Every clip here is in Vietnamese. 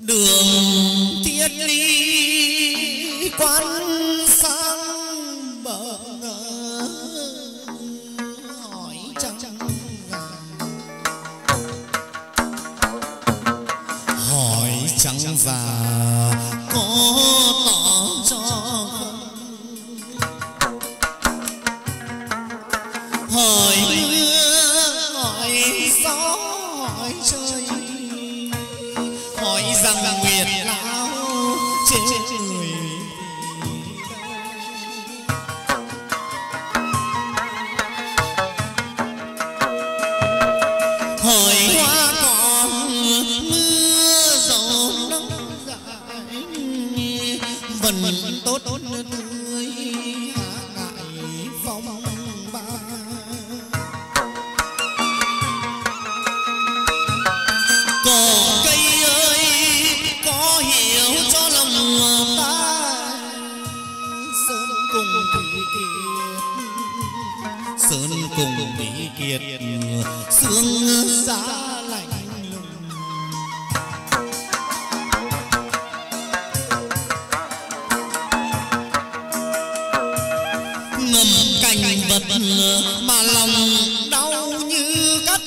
đường thiết ly quan sang bờ ngỡ hỏi chẳng già có tỏ cho không, hỏi mưa hỏi gió hỏi trời, hỏi rằng nguyệt lão trên người hỏi hoa cỏ mưa dầu nắng dại vẫn tốt tươi hạ ngại phong ba. Cỏ cây ơi có hiểu cho lòng ta, sơn cùng thủy kiệt, sơn cùng thủy kiệt sương giá lạnh lùng. Ngầm cảnh vật mà lòng đau như cắt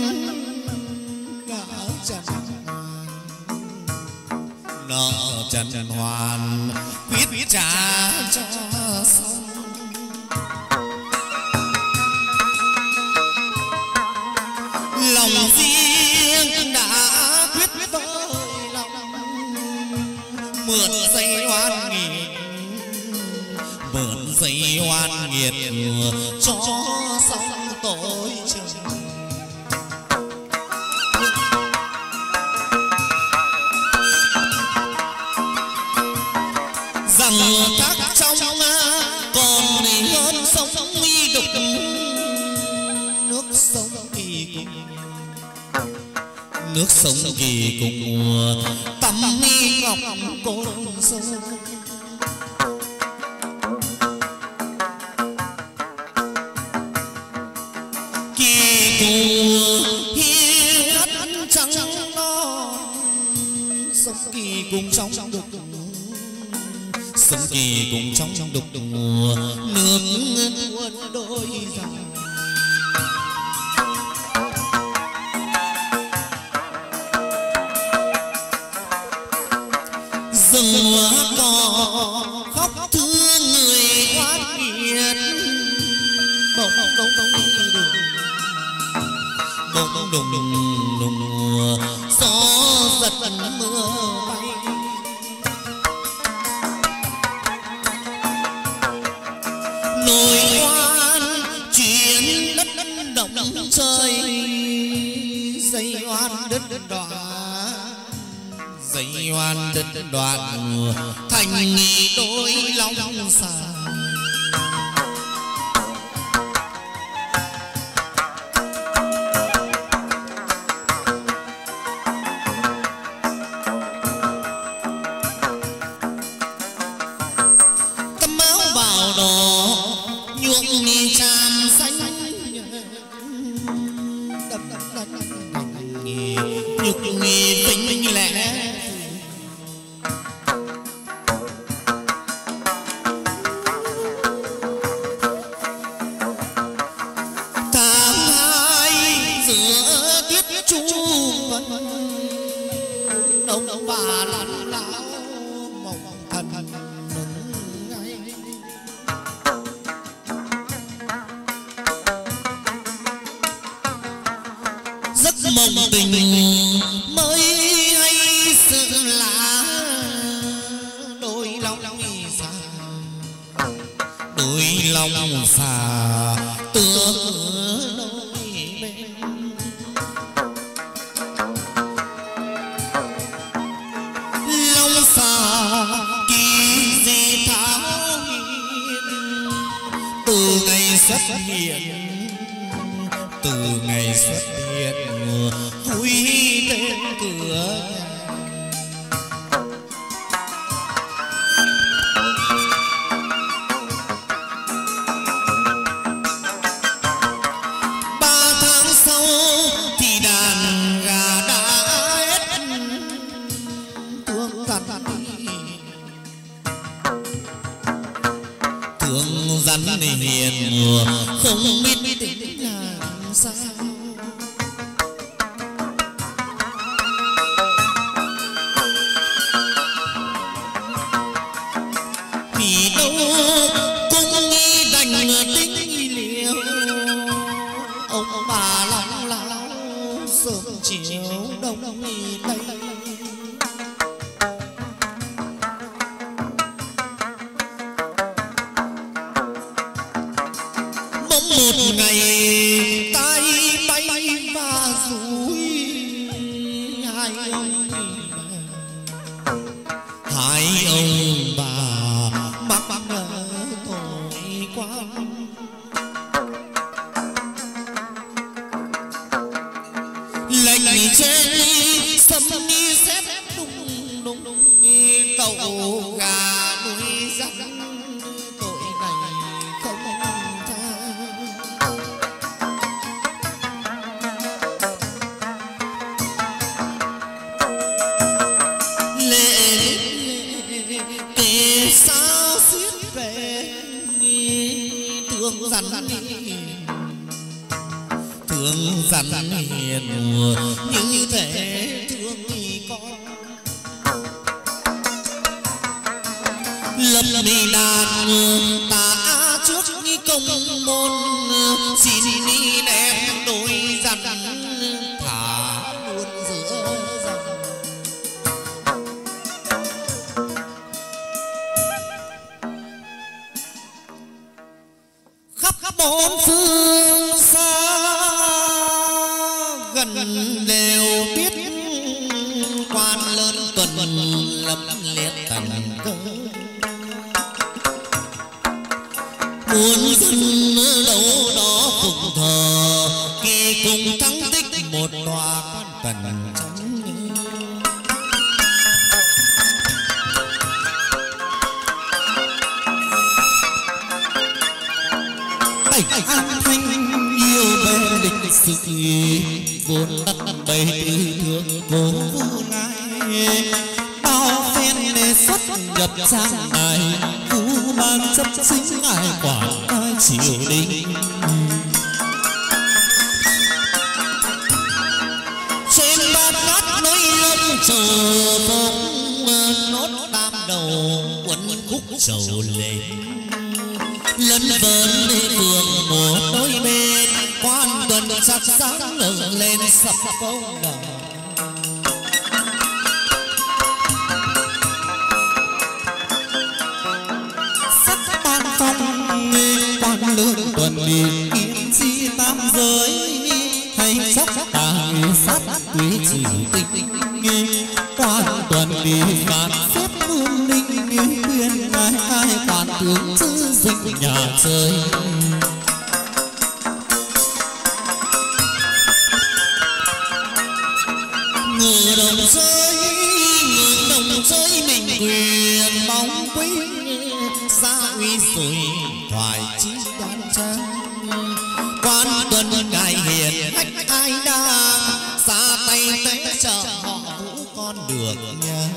nợ trần hoàn quyết trả cho xong. Lòng riêng đã quyết với lòng, mượn dây oan nghiệt, mượn dây oan nghiệt cho xong tội trời. Rằng các trong còn hơn sông uy đục, nước sông kỳ cùng, nước sông kỳ cùng tắm ngọc cồn sâu. Kỳ cùng hiên hắt trắng non, sông kỳ cùng trong đục, sông kỳ cùng trong đục nước tuôn đôi dòng. Rừng hoa cỏ khóc thương người oan nghiệt, bỗng đùng đùng gió giật mưa bay. Nổi oan chuyện đất động trời, dây oan đất đọa, dây oan đất đoạn thành đôi long xà. Tấm áo bào đỏ nhuộm tràm xanh, nhục vinh lẽ. Tháng hai giữa tuyết chu ông bà lăn lão mộng thần ngay. Giấc mộng tình mới hay sự lạ, đôi lòng xà, đôi lòng xà tựa đôi bên. Lòng xà kỳ di tháo hiện, từ ngày xuất hiện, từ ngày xuất hiện vui lên cửa nhà. Ba tháng sau thì đàn gà đã hết, không biết tính làm sao. Vì đâu cũng nghĩ đành tính liều, ông bà lóng láo sớm chiều đông tây. Bỗng một ngày tay bay và rủi hai ông bà mắc tội quá. Lệnh trên sấm đi xếp đùng đùng đùng tàu gà nuôi rắn, tội này không tha. Lệ kể sao xiết về thương rắn hiền như thể thương con. Lâm đi đàn ta trước công môn, xin đi đem đôi rắn thả luôn giữa dòng. Khắp bốn phương xa gần đều biết quan lớn tuần lâm liệt tần cơ. Muốn dân đâu đó phụng thờ, kỳ cùng thắng tích một tòa quan tần trắng. Tay an thanh yêu bên địch sự, vốn đất bầy tư thương vốn vô ngại. Bao phen đề xuất nhập sang này, phú mang chấp chính ai quản ai triều đình. Trên bát ngát nơi lâm trầu bóng, nốt tam đầu quấn khúc trầu lên. Lân vân phường một đôi bên, quan tuần sắc sáng lừng lên sập công đầu. Sắc ban phong quan lương tuần đi kiếm chi tam giới, hay chóc tài sát quý chỉ tinh. Quan tuần đi phạt phép hương linh, khuyên ai quan tướng chữ dịch nhà chơi. Ngựa đồng chơi mình quyền bóng quý, gia uy rồi thoại chí đoan trang. Quan tuần ngài hiền hách ai đang, xa tay tế trợ họ vũ con được nha.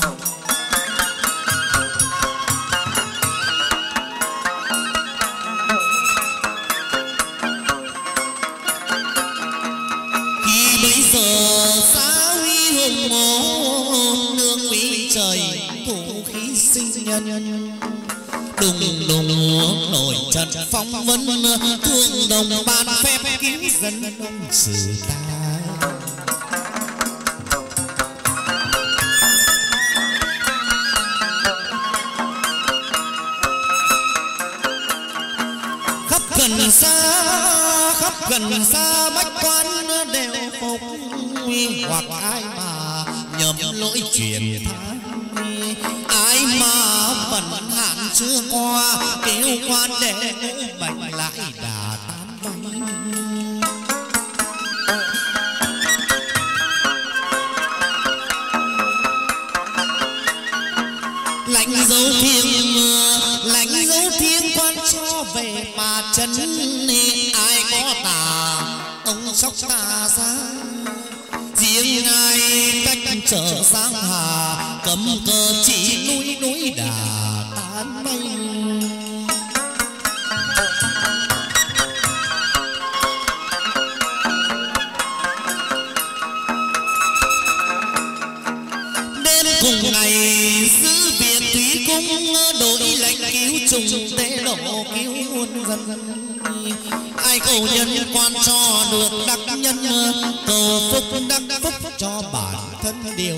Khi bấy giờ xã huy hùng ngô, nương quý trời thủ khí sinh nhân. Đùng đùng nổi trận phong vân, thương đồng ban phép cứu dân đông sự ta. Khắp gần xa bách quan đều phục, hoặc ai mà nhầm lỗi truyền tha. Ai mà bần hạn chưa qua, kêu quan để bệnh lại đà tan bánh. Lạnh dấu thiên quan cho về mà chân, ai có tà ông sóc tà ra. Riêng ai cách trở sang hà, cấm cơ chỉ núi đà tan mây. trùng tế độ cứu muôn dân. Ai cầu nhân quan cho được đắc nhân, cầu phúc đắc phúc cho bản thân điều.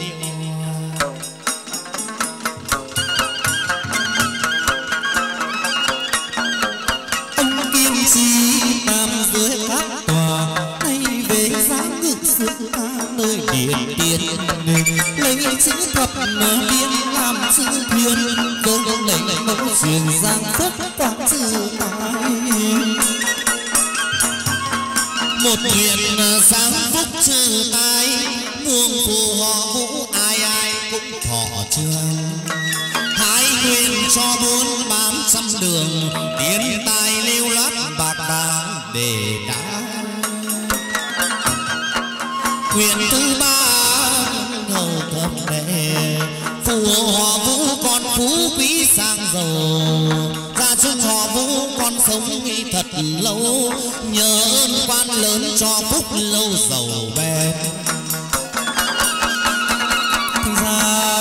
Ông kiên trì tam giới các tòa, nay về dáng ngự sự ta nơi điện tiền, lấy chữ thập biên làm chữ thiên, vâng lấy mẫu truyền giang phúc quảng chữ tài. Một nguyện sáng phúc trừ tai, muôn phù họ vũ ai ai cũng thọ trường. Hai nguyện cho buôn bán trăm đường, tiền tài lưu lát bạc vàng để đá. Nguyện thứ ba hầu thập đệ, phù hộ họ vũ con phú quý sang giàu. Gia chung họ vũ con sống thật lâu, nhờ ơn quan lớn cho phúc lâu giàu bền. Thành ra